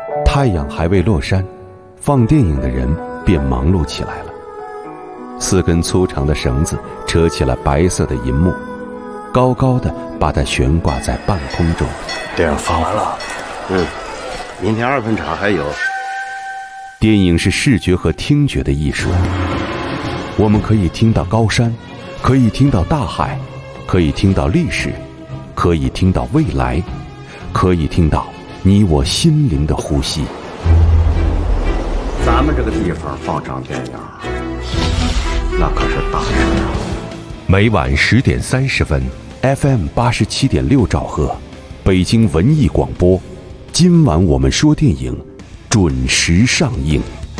太阳还未落山，放电影的人便忙碌起来了。4根粗长的绳子扯起了白色的银幕，高高的把它悬挂在半空中。 电影放完了，明天2分场还有。 电影是视觉和听觉的艺术，我们可以听到高山，可以听到大海，可以听到历史，可以听到未来，可以听到你我心灵的呼吸。 咱们这个地方放场电影，那可是大事啊！ 每晚10点30分 ，FM 87.6兆赫，北京文艺广播。今晚我们说电影，准时上映。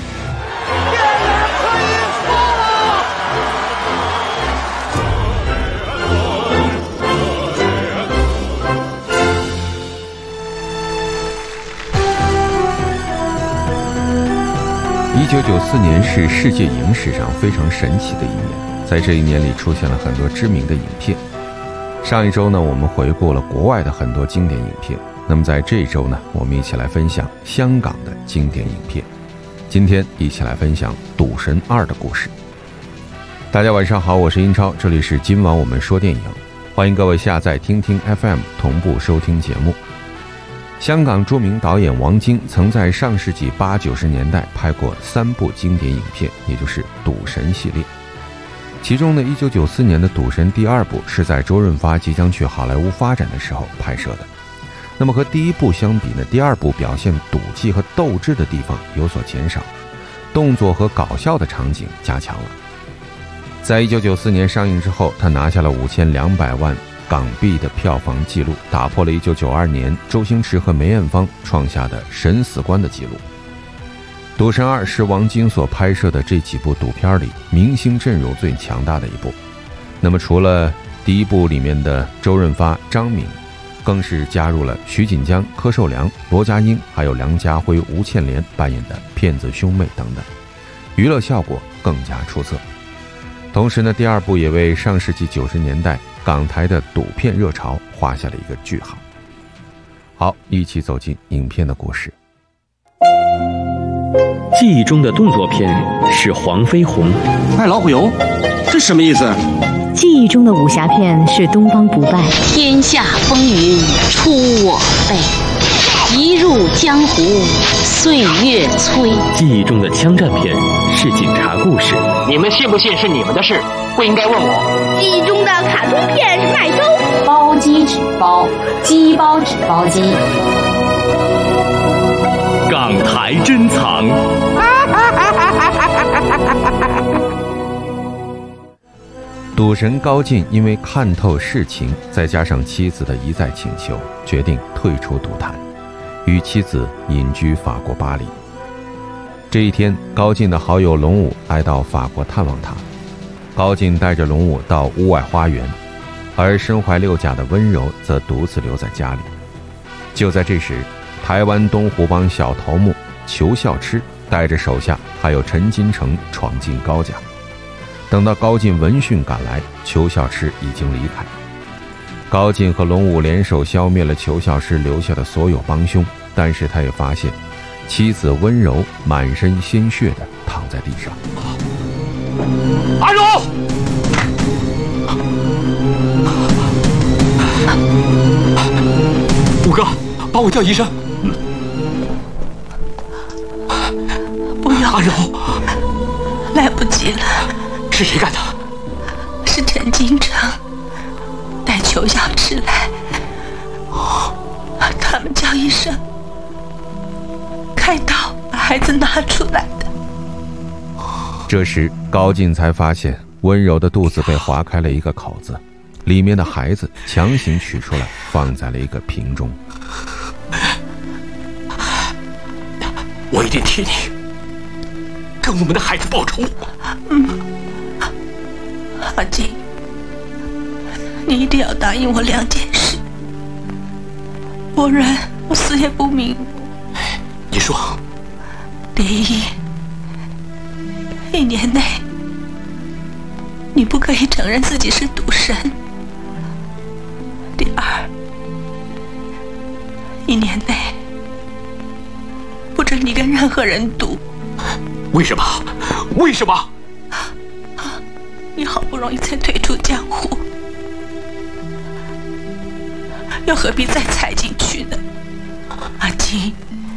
1994年是世界影史上非常神奇的一年，在这一年里出现了很多知名的影片。上一周呢，我们回顾了国外的很多经典影片，那么在这一周呢，我们一起来分享香港的经典影片。今天一起来分享《赌神2》的故事。大家晚上好，我是英超，这里是今晚我们说电影，欢迎各位下载听听 FM 同步收听节目。香港著名导演王晶曾在上世纪80、90年代拍过3部经典影片，也就是赌神系列。其中的1994年的赌神第2部是在周润发即将去好莱坞发展的时候拍摄的。那么和第1部相比呢，第2部表现赌技和斗志的地方有所减少，动作和搞笑的场景加强了。在1994年上映之后，他拿下了5200万港币的票房纪录，打破了1992年周星驰和梅艳芳创下的审死官的纪录。赌神2是王晶所拍摄的这几部赌片里明星阵容最强大的一部。那么除了第1部里面的周润发、张敏，更是加入了徐锦江、柯受良、罗家英，还有梁家辉、吴倩莲扮演的骗子兄妹等等，娱乐效果更加出色。同时呢，第2部也为上世纪90年代港台的赌片热潮画下了一个句号。好，一起走进影片的故事。 记忆中的动作片是黄飞鸿， 卖老虎油，这什么意思？ 记忆中的武侠片是东方不败， 天下风云出我辈，一入江湖岁月催。 记忆中的枪战片是警察故事， 你们信不信是你们的事，不应该问我。 记忆中的卡通片是麦兜， 包鸡纸包，鸡包纸包鸡。 港台珍藏。 赌神高进因为看透世情，再加上妻子的一再请求，决定退出赌坛，与妻子隐居法国巴黎。这一天，高进的好友龙武来到法国探望他，高进带着龙武到屋外花园，而身怀6甲的温柔则独自留在家里。就在这时，台湾东湖帮小头目裘孝痴带着手下还有陈金城闯进高家。等到高进闻讯赶来，裘孝痴已经离开。高进和龙武联手消灭了裘孝痴留下的所有帮凶，但是他也发现妻子温柔满身鲜血地躺在地上。 阿荣， 五哥，帮我叫医生。 不要， 阿荣， 来不及了。 是谁干的？ 是陈金城带裘孝痴来，他们叫医生开刀把孩子拿出来的。 这时高进才发现温柔的肚子被划开了一个口子，里面的孩子强行取出来放在了一个瓶中。 我一定替你跟我们的孩子报仇。 阿金，你一定要答应我2件事，不然我死也不瞑目。 你说。 第一，1年内你不可以承认自己是赌神。第二，1年内跟你跟任何人赌。 为什么？为什么？ 你好不容易才退出江湖，又何必再踩进去呢？阿金，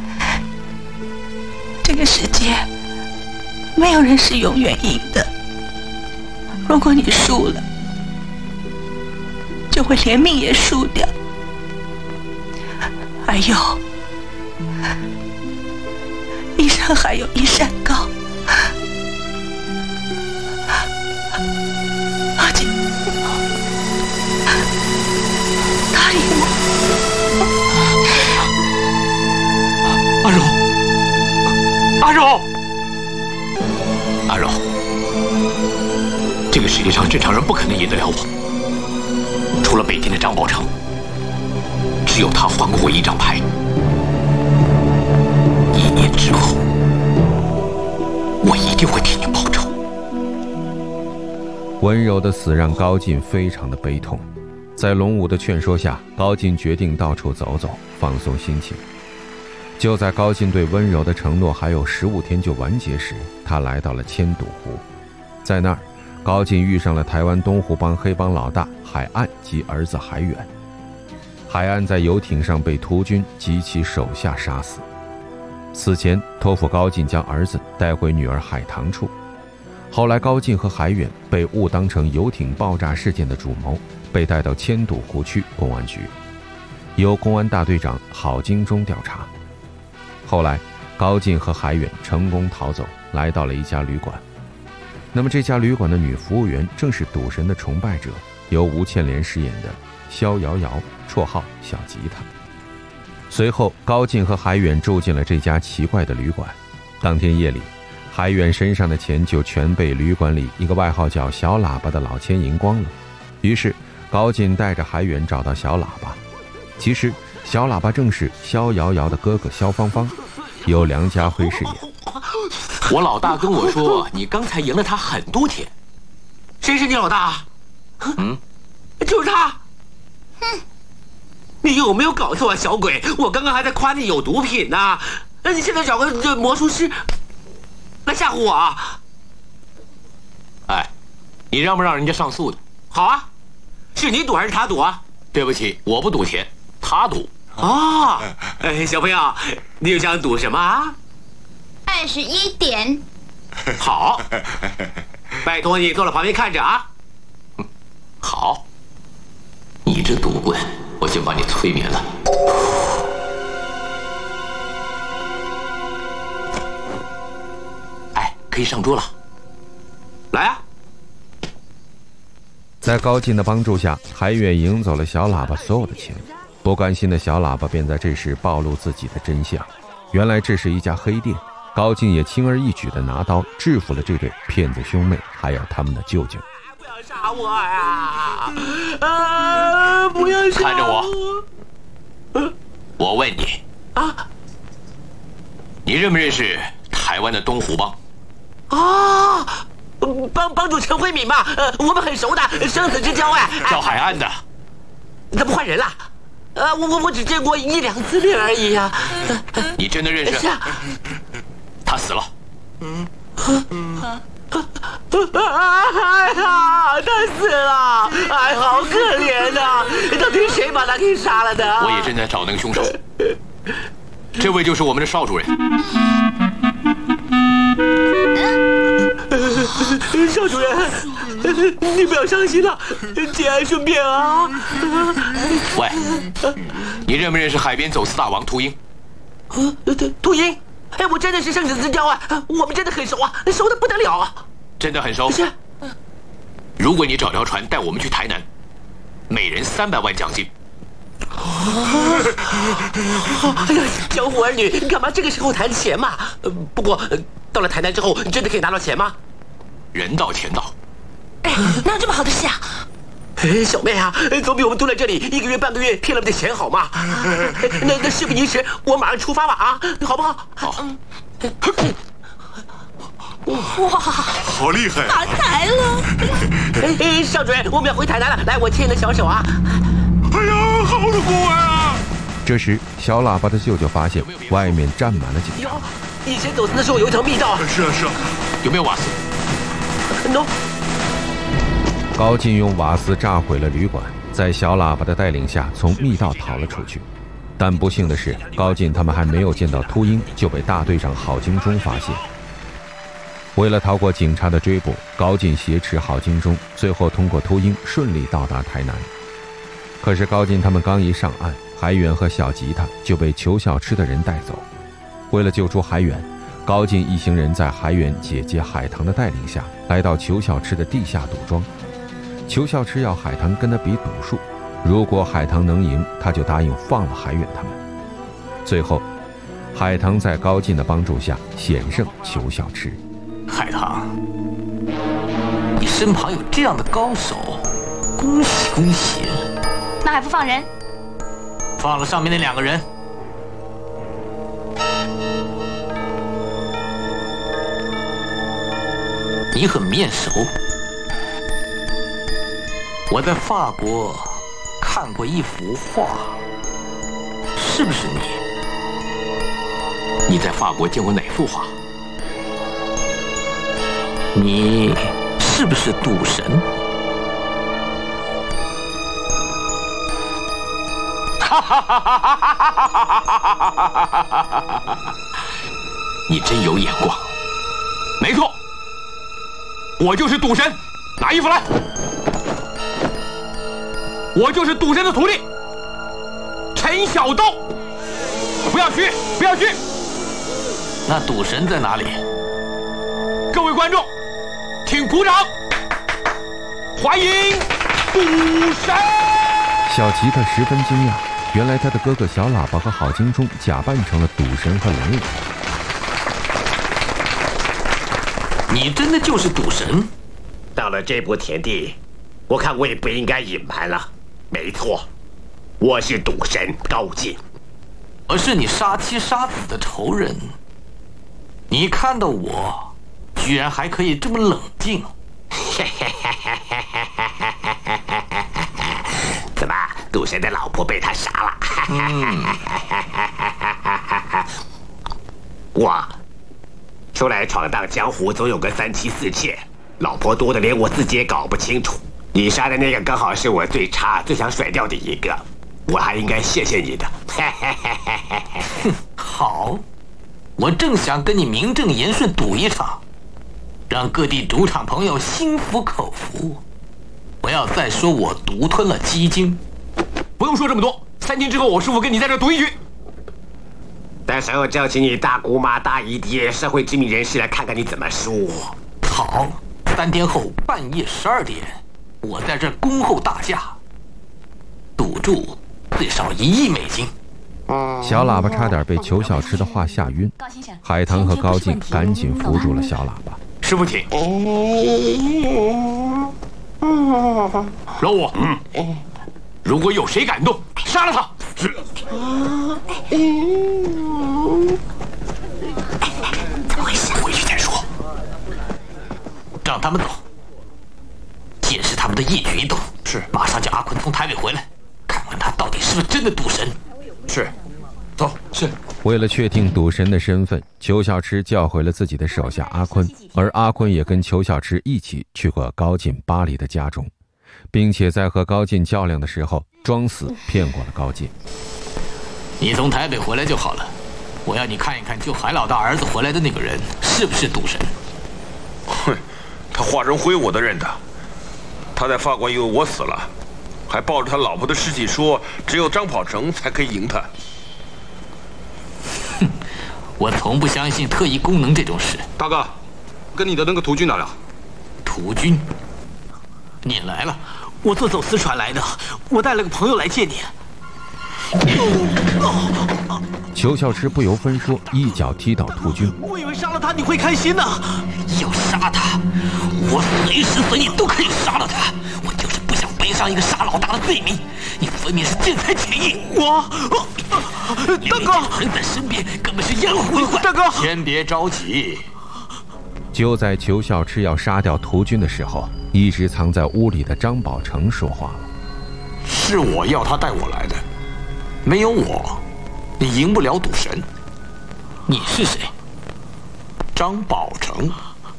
这个世界没有人是永远赢的。如果你输了，就会连命也输掉。还有，一山还有一山高。阿金，答应我。 阿柔，阿柔，阿柔，这个世界上正常人不可能赢得了我，除了北京的张宝成，只有他还过我一张牌。1年之后，我一定会替你报仇。 温柔的死让高进非常的悲痛，在龙武的劝说下，高进决定到处走走，放松心情。就在高进对温柔的承诺还有15天就完结时，他来到了千堵湖。在那儿，高进遇上了台湾东湖帮黑帮老大海岸及儿子海远。海岸在游艇上被屠军及其手下杀死，死前托付高进将儿子带回女儿海棠处。后来高进和海远被误当成游艇爆炸事件的主谋，被带到千堵湖区公安局，由公安大队长郝金忠调查。后来高进和海远成功逃走，来到了一家旅馆。那么这家旅馆的女服务员正是赌神的崇拜者，由吴倩莲饰演的萧瑶瑶，绰号小吉他。随后高进和海远住进了这家奇怪的旅馆。当天夜里，海远身上的钱就全被旅馆里一个外号叫小喇叭的老千赢光了。于是高进带着海远找到小喇叭，其实小喇叭正是萧瑶瑶的哥哥萧芳芳，由梁家辉饰演。 我老大跟我说，你刚才赢了他很多钱。谁是你老大？就是他。你有没有搞错啊，小鬼？我刚刚还在夸你有毒品呢，你现在找个这魔术师来吓唬我啊？哎，你让不让人家上诉的？好啊，是你赌还是他赌啊？对不起，我不赌钱，他赌。哦，小朋友，你又想赌什么啊？21点。好，拜托你坐在旁边看着啊。好，你这赌棍，我先把你催眠了。哎，可以上桌了。来啊！ 在高进的帮助下，海远赢走了小喇叭所有的钱。不甘心的小喇叭便在这时暴露自己的真相，原来这是一家黑店。高进也轻而易举地拿刀制服了这对骗子兄妹，还有他们的舅舅。 不要杀我呀！不要杀我！看着我，我问你啊，你认不认识台湾的东湖帮？啊，帮主陈慧敏嘛，我们很熟的，生死之交哎。叫海岸的，怎么换人了？我只见过1、2次面而已呀。你真的认识？是啊。他死了。哎呀，他死了！哎，好可怜呐！到底是谁把他给杀了的？我也正在找那个凶手。这位就是我们的邵主任。邵主任，你不要伤心了，节哀顺变啊！喂，你认不认识海边走私大王秃鹰？秃鹰？哎，我真的是生死之交啊！我们真的很熟啊，熟得不得了啊！真的很熟。是。如果你找条船带我们去台南，每人300万奖金。哎呀，江湖儿女干嘛这个时候谈钱嘛？不过到了台南之后，真的可以拿到钱吗？人到钱到。 哎，哪有这么好的事啊？ 小妹啊，总比我们蹲在这里1个月半个月骗了点钱好吗？那事不宜迟，我马上出发吧啊，好不好？好。 哇， 好厉害！ 发财了！ 邵主任，我们要回台南了，来，我牵你的小手啊！ 哎呀，好痛苦啊！ 这时，小喇叭的舅舅发现外面站满了警察。 以前走的时候有一条密道。 是啊是啊。 有没有瓦斯 ？No。 高进用瓦斯炸毁了旅馆，在小喇叭的带领下从密道逃了出去。但不幸的是，高进他们还没有见到秃鹰，就被大队长郝京忠发现。为了逃过警察的追捕，高进挟持郝京忠，最后通过秃鹰顺利到达台南。可是高进他们刚一上岸，海远和小吉他就被裘小吃的人带走。为了救出海远，高进一行人在海远姐姐海棠的带领下，来到裘小吃的地下赌庄。裘小吃要海棠跟他比赌术，如果海棠能赢，他就答应放了海远他们。最后，海棠在高进的帮助下险胜裘小吃。 海棠，你身旁有这样的高手，恭喜恭喜！ 那还不放人？ 放了上面那2个人。你很面熟，我在法国看过一幅画，是不是你？你在法国见过哪幅画？你是不是赌神？你真有眼光。没错，我就是赌神。拿衣服来。我就是赌神的徒弟陈小豆。不要虚，不要虚。那赌神在哪里？各位观众，请鼓掌，欢迎赌神！ 小吉他十分惊讶，原来他的哥哥小喇叭和郝京忠假扮成了赌神和龙王。 你真的就是赌神？ 到了这步田地，我看我也不应该隐瞒了。没错，我是赌神高进。 我是你杀妻杀子的仇人。你看到我，居然还可以这么冷静。 怎么，赌神的老婆被他杀了？我出来闯荡江湖，总有个3妻4妾，老婆多的连我自己也搞不清楚。你杀的那个刚好是我最差、最想甩掉的一个，我还应该谢谢你的。 好，我正想跟你名正言顺赌一场，让各地赌场朋友心服口服。不要再说我独吞了鸡精。不用说这么多，3天之后我师傅跟你在这赌一局。 到时候叫请你大姑妈、大姨爹、社会知名人士来看看你怎么输。 好，3天后半夜12点，我在这恭候大驾。赌注最少1亿美金。 小喇叭差点被裘小吃的话吓晕，海棠和高进赶紧扶住了小喇叭。 师傅请。老五，如果有谁敢动，杀了他。是。 怎么回事？ 回去再说。让他们走，监视他们的一举一动。是。马上叫阿坤从台北回来，看看他到底是不是真的赌神。是。走。是。 为了确定赌神的身份，裘小吃叫回了自己的手下阿坤，而阿坤也跟裘小吃一起去过高进巴黎的家中，并且在和高进较量的时候装死骗过了高进。 你从台北回来就好了，我要你看一看救海老大儿子回来的那个人是不是赌神。 哼，他化成灰我都认得。他在法国以为我死了，还抱着他老婆的尸体说只有张宝成才可以赢他。 哼，我从不相信特异功能这种事。 大哥，跟你的那个途军来了。 途军？你来了？ 我坐走私船来的，我带了个朋友来见你。 裘小吃不由分说，一脚踢倒途军。 我以为杀了他你会开心呢。 要杀他，我随时随地都可以杀了他。我就是不想背上一个杀老大的罪名。你分明是见财起意。 大哥， 人在身边根本是养虎一患。 大哥， 先别着急。 就在裘小吃要杀掉途军的时候，一直藏在屋里的张宝成说话了：“ 是我要他带我来的， 没有我，你赢不了赌神。 你是谁？ 张宝成。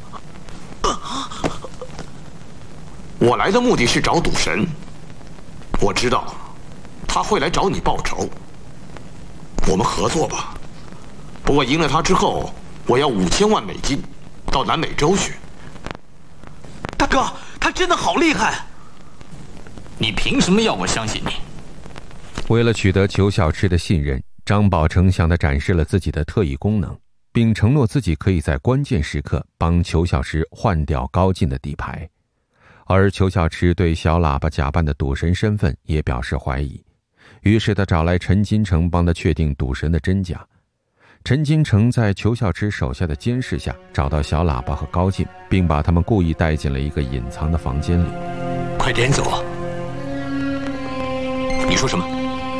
我来的目的是找赌神，我知道他会来找你报仇。我们合作吧。不过赢了他之后，我要5000万美金到南美洲去。 大哥，他真的好厉害！你凭什么要我相信你？ 为了取得裘小赤的信任，张宝成向他展示了自己的特异功能，并承诺自己可以在关键时刻帮裘小赤换掉高进的底牌。而裘小赤对小喇叭假扮的赌神身份也表示怀疑，于是他找来陈金城帮他确定赌神的真假。陈金城在裘小赤手下的监视下找到小喇叭和高进，并把他们故意带进了一个隐藏的房间里。 快点走啊！ 你说什么？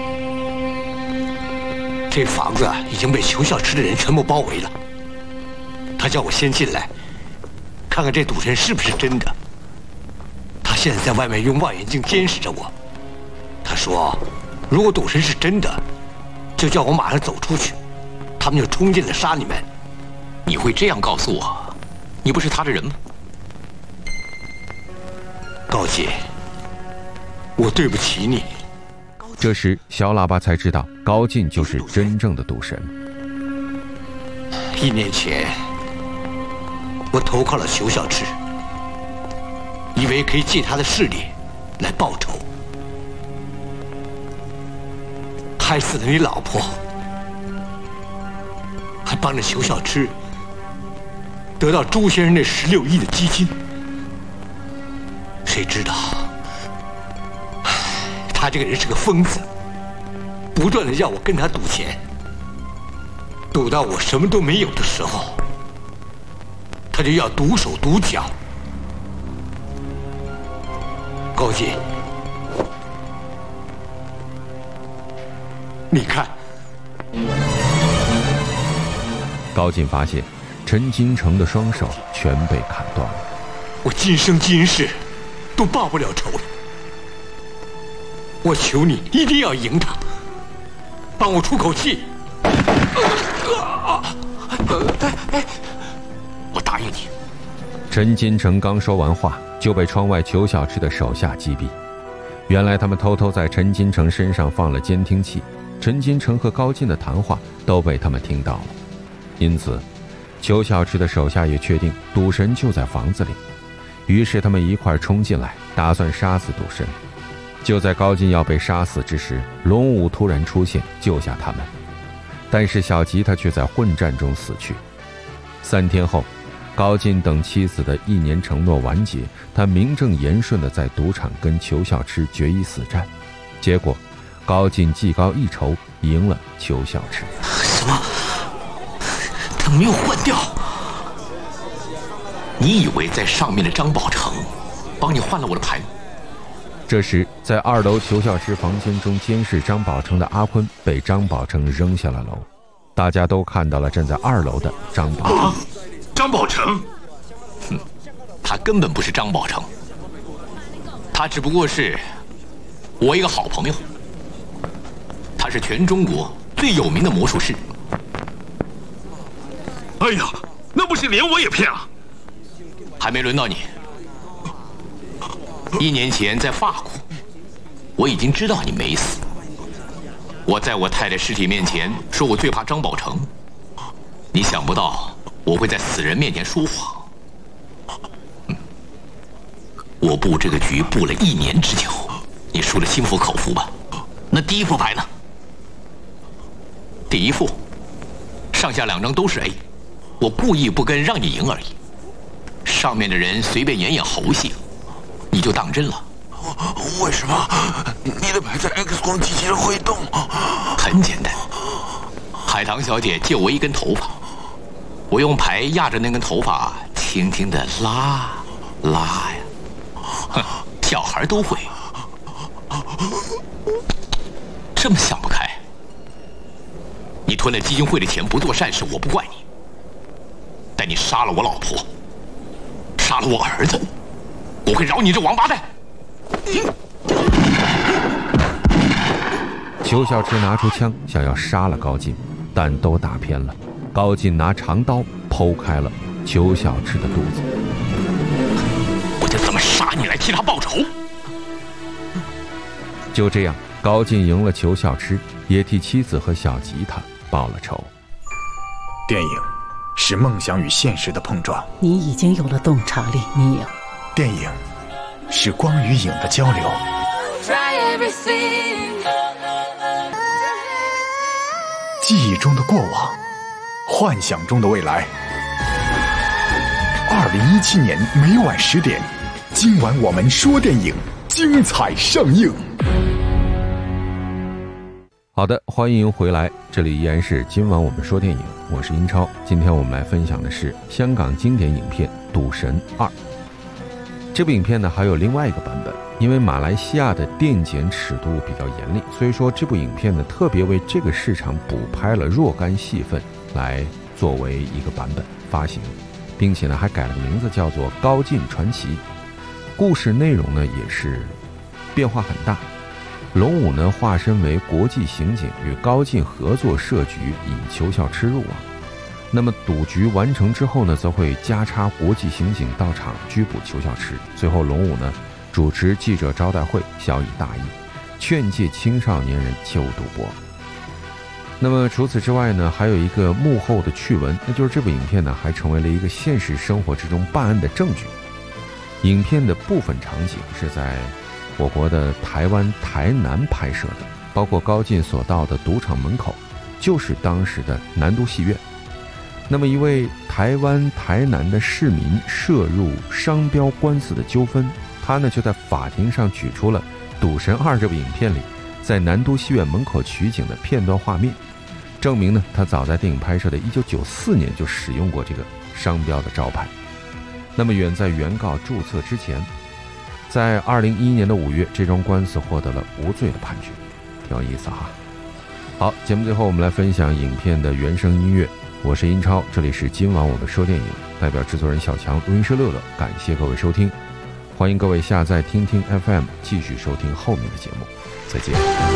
这房子已经被裘小赤的人全部包围了。他叫我先进来，看看这赌神是不是真的。他现在在外面用望远镜监视着我。他说，如果赌神是真的，就叫我马上走出去，他们就冲进来杀你们。 你会这样告诉我？你不是他的人吗？ 高进，我对不起你。 这时小喇叭才知道高进就是真正的赌神。 1年前我投靠了裘小赤，以为可以借他的势力来报仇，害死了你老婆，还帮着裘小赤得到朱先生那16亿的基金。谁知道他这个人是个疯子，不断的要我跟他赌钱，赌到我什么都没有的时候，他就要毒手毒脚。高进，你看。 高进发现陈金城的双手全被砍断了。 我今生今世都报不了仇了。我求你一定要赢他，帮我出口气。 我答应你。 陈金城刚说完话，就被窗外裘小赤的手下击毙。原来他们偷偷在陈金城身上放了监听器，陈金城和高进的谈话都被他们听到了。因此裘小赤的手下也确定赌神就在房子里，于是他们一块冲进来，打算杀死赌神。就在高进要被杀死之时，龙武突然出现救下他们，但是小吉他却在混战中死去。3天后，高进等妻子的1年承诺完结，他名正言顺地在赌场跟裘小赤决一死战，结果高进技高一筹，赢了裘小赤。 什么？他没有换掉？你以为在上面的张宝成帮你换了我的牌？ 这时在2楼裘小赤房间中监视张宝成的阿坤被张宝成扔下了楼，大家都看到了站在2楼的张宝成。 张宝成，他根本不是张宝成，他只不过是我一个好朋友，他是全中国最有名的魔术师。 哎呀，那不是连我也骗啊！ 还没轮到你。1年前在法国，我已经知道你没死。我在我太太尸体面前说我最怕张宝成，你想不到我会在死人面前说谎。我布这个局布了1年之久，你输得心服口服吧？那第1副牌呢？第1副，上下2张都是 A， 我故意不跟让你赢而已。上面的人随便演演猴戏，你就当真了。 为什么你的牌在 X 光机器上会动？ 很简单，海棠小姐借我一根头发，我用牌压着那根头发，轻轻地拉呀。哼，小孩都会。这么想不开？你吞了基金会的钱不做善事，我不怪你。但你杀了我老婆，杀了我儿子，我会饶你这王八蛋！ 裘孝痴拿出枪想要杀了高进，但都打偏了。高进拿长刀剖开了裘孝痴的肚子。 我就这么杀你来替他报仇。 就这样，高进赢了裘孝痴，也替妻子和小吉他报了仇。 电影是梦想与现实的碰撞， 你已经有了洞察力，你有。 电影是光与影的交流。记忆中的过往，幻想中的未来。2017年每晚10点，今晚我们说电影，精彩上映。 好的，欢迎回来，这里依然是今晚我们说电影，我是英超。今天我们来分享的是香港经典影片《赌神2》。这部影片呢还有另外一个版本，因为马来西亚的电检尺度比较严厉，所以说这部影片呢特别为这个市场补拍了若干戏份，来作为一个版本发行，并且呢还改了个名字叫做《高进传奇》。故事内容呢也是变化很大。龙武呢化身为国际刑警，与高进合作设局，引裘孝痴入网。那么赌局完成之后呢，则会加插国际刑警到场拘捕裘孝痴。最后龙武呢主持记者招待会，晓以大义，劝诫青少年人切勿赌博。那么除此之外呢，还有一个幕后的趣闻，那就是这部影片呢还成为了一个现实生活之中办案的证据。影片的部分场景是在我国的台湾台南拍摄的，包括高进所到的赌场门口就是当时的南都戏院。那么一位台湾台南的市民涉入商标官司的纠纷，他呢就在法庭上举出了《赌神2》这部影片里在南都戏院门口取景的片段画面，证明呢他早在电影拍摄的1994年就使用过这个商标的招牌。那么远在原告注册之前，在2011年的5月，这桩官司获得了无罪的判决，挺有意思哈。好，节目最后我们来分享影片的原声音乐。我是英超，这里是今晚我们说电影，代表制作人小强，录音师乐乐，感谢各位收听，欢迎各位下载听听 FM， 继续收听后面的节目，再见。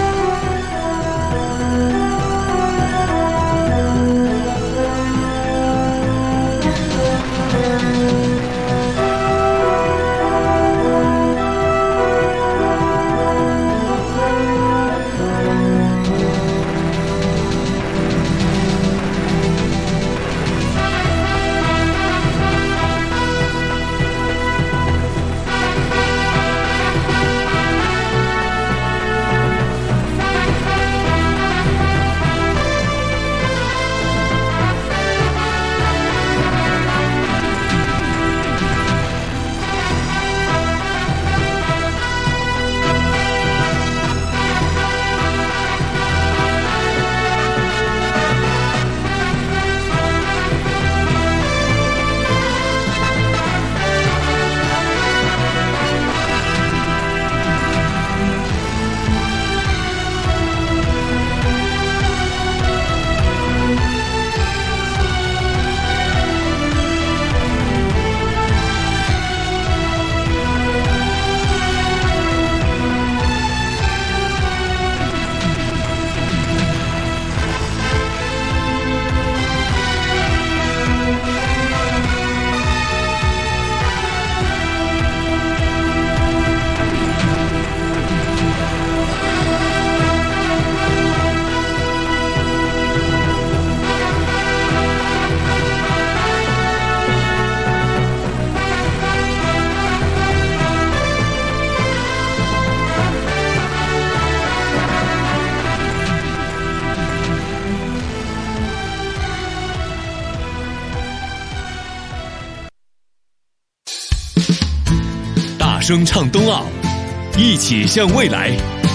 声唱冬奥，一起向未来。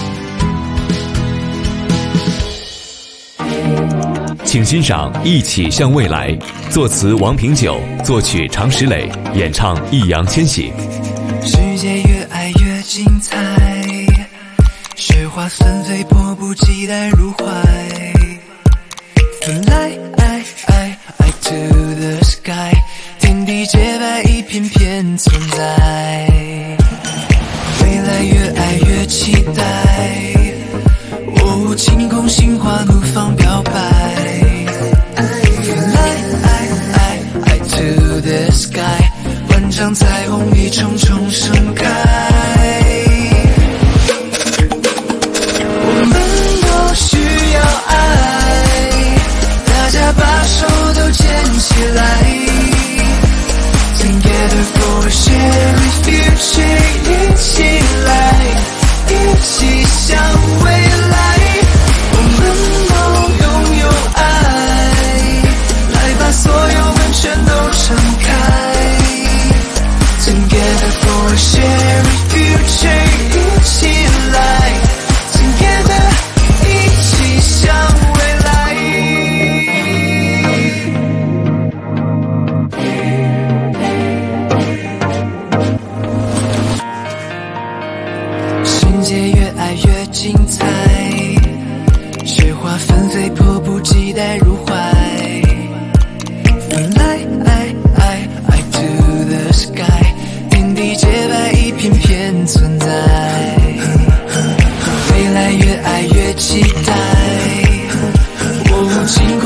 请欣赏《一起向未来》，作词王平久，作曲常石磊，演唱易烊千玺。 世界越爱越精彩，雪花纷飞，迫不及待入怀。Fly to the sky， 天地洁白，一片片存在。未来越爱越期待，哦，青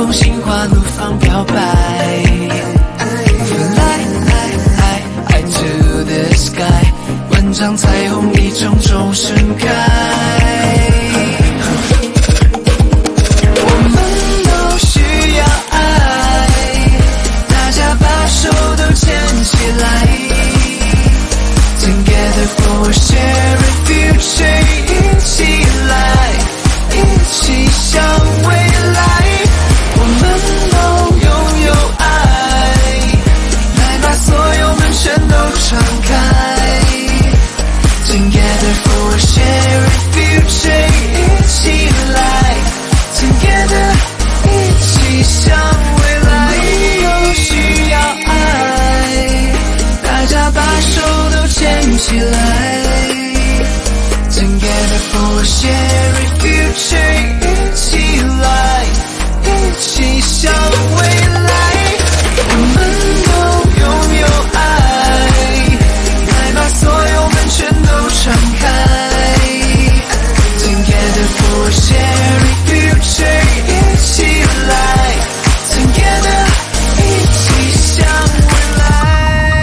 风心花怒放表白。Fly to the sky， 万丈彩虹一重重盛开。我们都需要爱，大家把手都牵起来。Together for a shared future， 一起来，一起向未来。我们都拥有爱，来把所有门全都敞开。Together for a shared future， 一起来 Together， 一起向未来。都需要爱，大家把手都牵起来。Together for a shared future， 一起来，一起向未来。我们都拥有爱，来把所有门全都敞开。Together for a shared future， 一起来 Together， 一起向未来。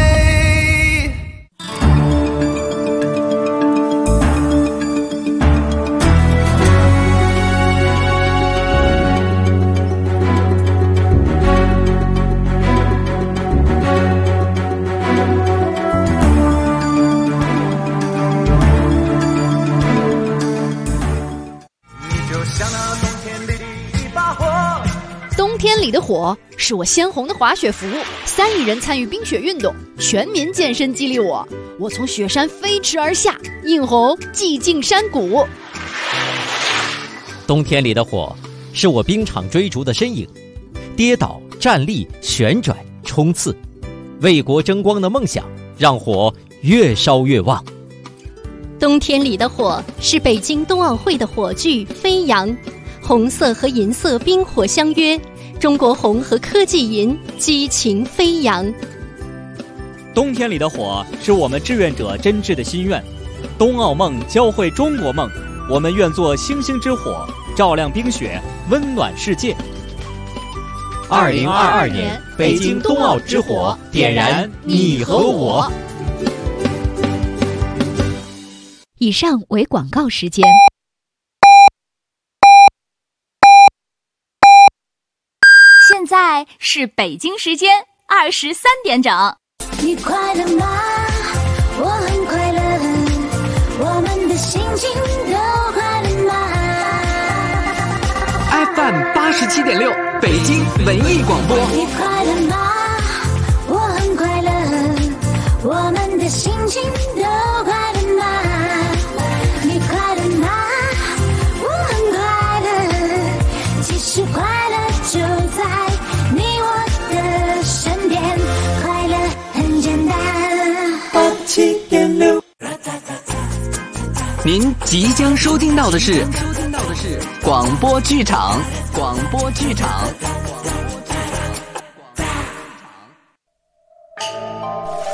冬天里的火是我鲜红的滑雪服，3亿人参与冰雪运动，全民健身激励我。我从雪山飞驰而下，映红寂静山谷。 冬天里的火是我冰场追逐的身影，跌倒、站立、旋转、冲刺，为国争光的梦想让火越烧越旺。 冬天里的火是北京冬奥会的火炬飞扬，红色和银色冰火相约，中国红和科技银激情飞扬。 冬天里的火是我们志愿者真挚的心愿，冬奥梦教会中国梦，我们愿做星星之火，照亮冰雪，温暖世界。 2022年北京冬奥之火，点燃你和我。 以上为广告时间。 现在是北京时间23点整。 你快乐吗？我很快乐，我们的心情都快乐吗 ？FM 87.6，北京文艺广播。 你快乐吗？我很快乐，我们的心情都快乐吗？你快乐吗？我很快乐，其实快乐就在你我的身边，快乐很简单。87.6， 您即将收听到的是广播剧场，广播剧场。